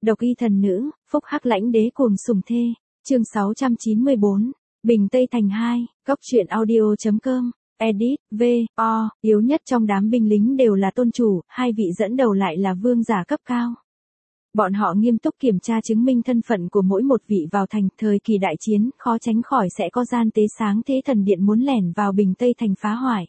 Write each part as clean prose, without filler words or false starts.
Độc y thần nữ, phúc hắc lãnh đế cuồng sủng thê. Chương 694. Bình Tây Thành 2, Cốc truyện audio.com. Edit, V.O. Yếu nhất trong đám binh lính đều là tôn chủ, hai vị dẫn đầu lại là vương giả cấp cao. Bọn họ nghiêm túc kiểm tra chứng minh thân phận của mỗi một vị vào thành. Thời kỳ đại chiến, khó tránh khỏi sẽ có gian tế sáng thế thần điện muốn lẻn vào Bình Tây Thành phá hoại.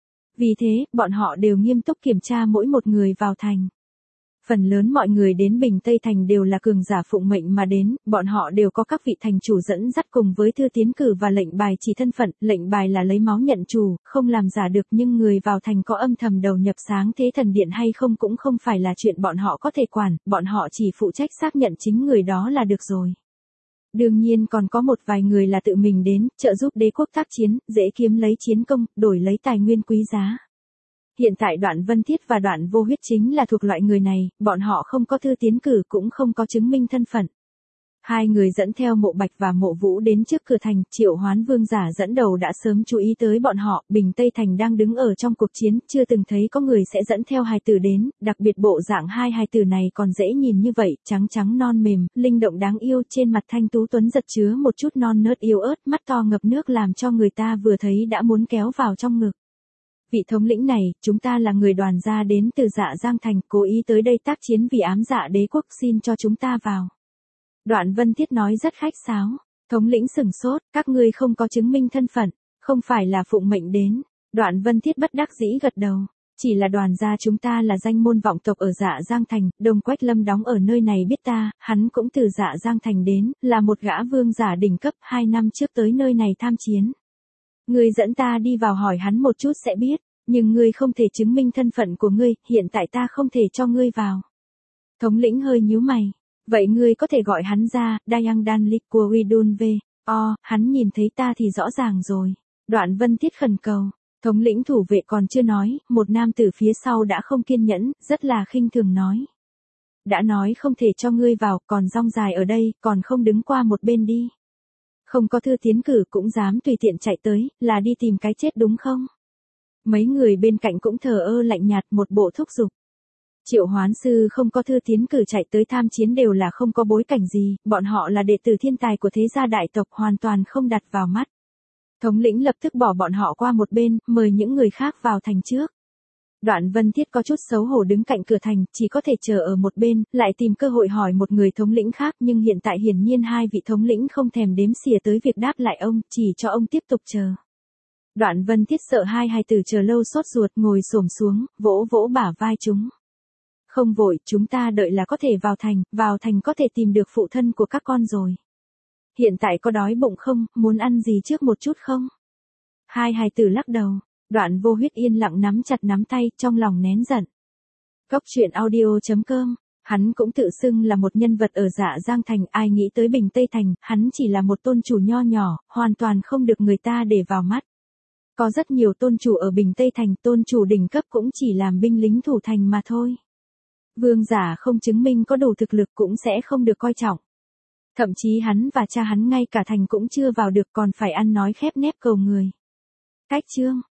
Vì thế, bọn họ đều nghiêm túc kiểm tra mỗi một người vào thành. Phần lớn mọi người đến Bình Tây Thành đều là cường giả phụng mệnh mà đến, bọn họ đều có các vị thành chủ dẫn dắt cùng với thư tiến cử và lệnh bài chỉ thân phận. Lệnh bài là lấy máu nhận chủ, không làm giả được, nhưng người vào thành có âm thầm đầu nhập sáng thế thần điện hay không cũng không phải là chuyện bọn họ có thể quản, bọn họ chỉ phụ trách xác nhận chính người đó là được rồi. Đương nhiên còn có một vài người là tự mình đến, trợ giúp đế quốc tác chiến, dễ kiếm lấy chiến công, đổi lấy tài nguyên quý giá. Hiện tại Đoạn Vân Thiết và Đoạn Vô Huyết chính là thuộc loại người này, bọn họ không có thư tiến cử cũng không có chứng minh thân phận. Hai người dẫn theo Mộ Bạch và Mộ Vũ đến trước cửa thành, Triệu Hoán vương giả dẫn đầu đã sớm chú ý tới bọn họ. Bình Tây Thành đang đứng ở trong cuộc chiến, chưa từng thấy có người sẽ dẫn theo hài tử đến, đặc biệt bộ dạng hai hài tử này còn dễ nhìn như vậy, trắng trắng non mềm, linh động đáng yêu, trên mặt thanh tú tuấn giật chứa một chút non nớt yếu ớt, mắt to ngập nước làm cho người ta vừa thấy đã muốn kéo vào trong ngực. Vị thống lĩnh này, chúng ta là người Đoàn gia đến từ Dạ Giang Thành, cố ý tới đây tác chiến vì ám dạ đế quốc, xin cho chúng ta vào. Đoạn Vân Thiết nói rất khách sáo. Thống lĩnh sửng sốt, các ngươi không có chứng minh thân phận, không phải là phụng mệnh đến. Đoạn Vân Thiết bất đắc dĩ gật đầu. Chỉ là Đoàn gia chúng ta là danh môn vọng tộc ở Dạ Giang Thành, Đông Quách Lâm đóng ở nơi này biết ta, hắn cũng từ Dạ Giang Thành đến, là một gã vương giả đỉnh cấp, 2 năm trước tới nơi này tham chiến. Ngươi dẫn ta đi vào hỏi hắn một chút sẽ biết, nhưng ngươi không thể chứng minh thân phận của ngươi, hiện tại ta không thể cho ngươi vào. Thống lĩnh hơi nhíu mày. Vậy ngươi có thể gọi hắn ra, Dayang Dan Lik của Widun V.O. Hắn nhìn thấy ta thì rõ ràng rồi. Đoạn Vân Thiết khẩn cầu. Thống lĩnh thủ vệ còn chưa nói, một nam tử phía sau đã không kiên nhẫn, rất là khinh thường nói. Đã nói không thể cho ngươi vào, còn rong dài ở đây, còn không đứng qua một bên đi. Không có thư tiến cử cũng dám tùy tiện chạy tới, là đi tìm cái chết đúng không? Mấy người bên cạnh cũng thờ ơ lạnh nhạt, một bộ thúc giục. Triệu Hoán sư không có thư tiến cử chạy tới tham chiến đều là không có bối cảnh gì, bọn họ là đệ tử thiên tài của thế gia đại tộc, hoàn toàn không đặt vào mắt. Thống lĩnh lập tức bỏ bọn họ qua một bên, mời những người khác vào thành trước. Đoạn Vân Thiết có chút xấu hổ đứng cạnh cửa thành, chỉ có thể chờ ở một bên, lại tìm cơ hội hỏi một người thống lĩnh khác, nhưng hiện tại hiển nhiên hai vị thống lĩnh không thèm đếm xỉa tới việc đáp lại ông, chỉ cho ông tiếp tục chờ. Đoạn Vân Thiết sợ hai hài tử chờ lâu sốt ruột, ngồi xổm xuống, vỗ vỗ bả vai chúng. Không vội, chúng ta đợi là có thể vào thành có thể tìm được phụ thân của các con rồi. Hiện tại có đói bụng không, muốn ăn gì trước một chút không? Hai hài tử lắc đầu. Đoạn Vô Huyết yên lặng nắm chặt nắm tay, trong lòng nén giận. Cốc truyện audio.com. Hắn cũng tự xưng là một nhân vật ở Dạ Giang Thành, ai nghĩ tới Bình Tây Thành, hắn chỉ là một tôn chủ nho nhỏ, hoàn toàn không được người ta để vào mắt. Có rất nhiều tôn chủ ở Bình Tây Thành, tôn chủ đỉnh cấp cũng chỉ làm binh lính thủ thành mà thôi. Vương giả không chứng minh có đủ thực lực cũng sẽ không được coi trọng. Thậm chí hắn và cha hắn ngay cả thành cũng chưa vào được, còn phải ăn nói khép nép cầu người. Cách chương.